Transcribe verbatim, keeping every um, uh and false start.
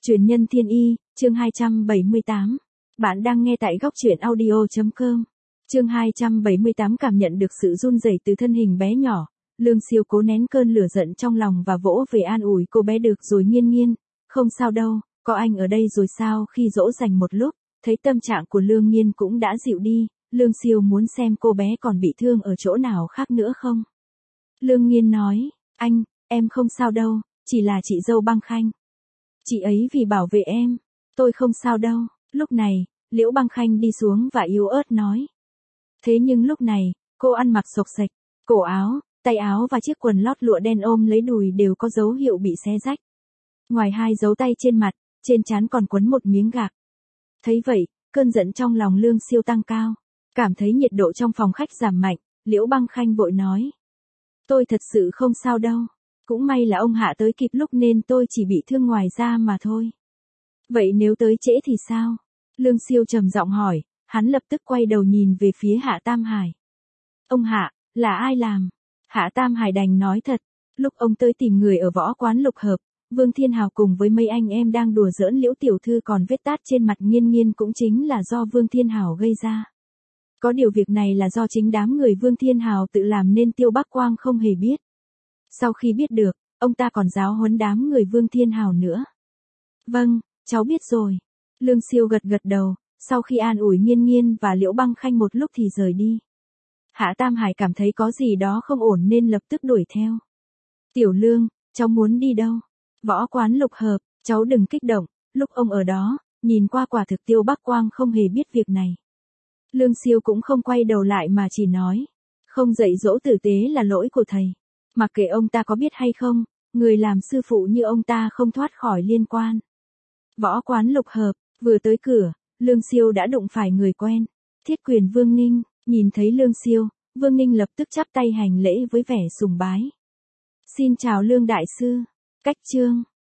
Truyền nhân thiên y, chương hai trăm bảy mươi tám. Bạn đang nghe tại góc truyện audio chấm com. Chương hai trăm bảy mươi tám. Cảm nhận được sự run rẩy từ thân hình bé nhỏ, Lương Siêu cố nén cơn lửa giận trong lòng và vỗ về an ủi cô bé. Được rồi Nghiên Nghiên, không sao đâu, có anh ở đây rồi sao? Khi dỗ dành một lúc, thấy tâm trạng của Lương Nghiên cũng đã dịu đi, Lương Siêu muốn xem cô bé còn bị thương ở chỗ nào khác nữa không. Lương Nghiên nói, anh, em không sao đâu, chỉ là chị dâu Băng Khanh. Chị ấy vì bảo vệ em, tôi không sao đâu. Lúc này, Liễu Băng Khanh đi xuống và yếu ớt nói. Thế nhưng lúc này, cô ăn mặc xộc xệch, cổ áo, tay áo và chiếc quần lót lụa đen ôm lấy đùi đều có dấu hiệu bị xé rách. Ngoài hai dấu tay trên mặt, trên trán còn quấn một miếng gạc. Thấy vậy, cơn giận trong lòng Lương Siêu tăng cao. Cảm thấy nhiệt độ trong phòng khách giảm mạnh, Liễu Băng Khanh vội nói. Tôi thật sự không sao đâu. Cũng may là ông Hạ tới kịp lúc nên tôi chỉ bị thương ngoài da mà thôi. Vậy nếu tới trễ thì sao? Lương Siêu trầm giọng hỏi, hắn lập tức quay đầu nhìn về phía Hạ Tam Hải. Ông Hạ, là ai làm? Hạ Tam Hải đành nói thật, lúc ông tới tìm người ở võ quán Lục Hợp, Vương Thiên Hào cùng với mấy anh em đang đùa giỡn Liễu tiểu thư, còn vết tát trên mặt Nghiên Nghiên cũng chính là do Vương Thiên Hào gây ra. Có điều việc này là do chính đám người Vương Thiên Hào tự làm nên Tiêu Bắc Quang không hề biết. Sau khi biết được, ông ta còn giáo huấn đám người Vương Thiên Hào nữa. Vâng, cháu biết rồi. Lương Siêu gật gật đầu, sau khi an ủi Nghiên Nghiên và Liễu Băng Khanh một lúc thì rời đi. Hạ Tam Hải cảm thấy có gì đó không ổn nên lập tức đuổi theo. Tiểu Lương, cháu muốn đi đâu? Võ quán Lục Hợp, cháu đừng kích động, lúc ông ở đó, nhìn qua quả thực Tiêu Bắc Quang không hề biết việc này. Lương Siêu cũng không quay đầu lại mà chỉ nói, không dạy dỗ tử tế là lỗi của thầy. Mặc kệ ông ta có biết hay không, người làm sư phụ như ông ta không thoát khỏi liên quan. Võ quán Lục Hợp, vừa tới cửa, Lương Siêu đã đụng phải người quen. Thiết Quyền Vương Ninh, nhìn thấy Lương Siêu, Vương Ninh lập tức chắp tay hành lễ với vẻ sùng bái. Xin chào Lương Đại Sư, Cách Chương.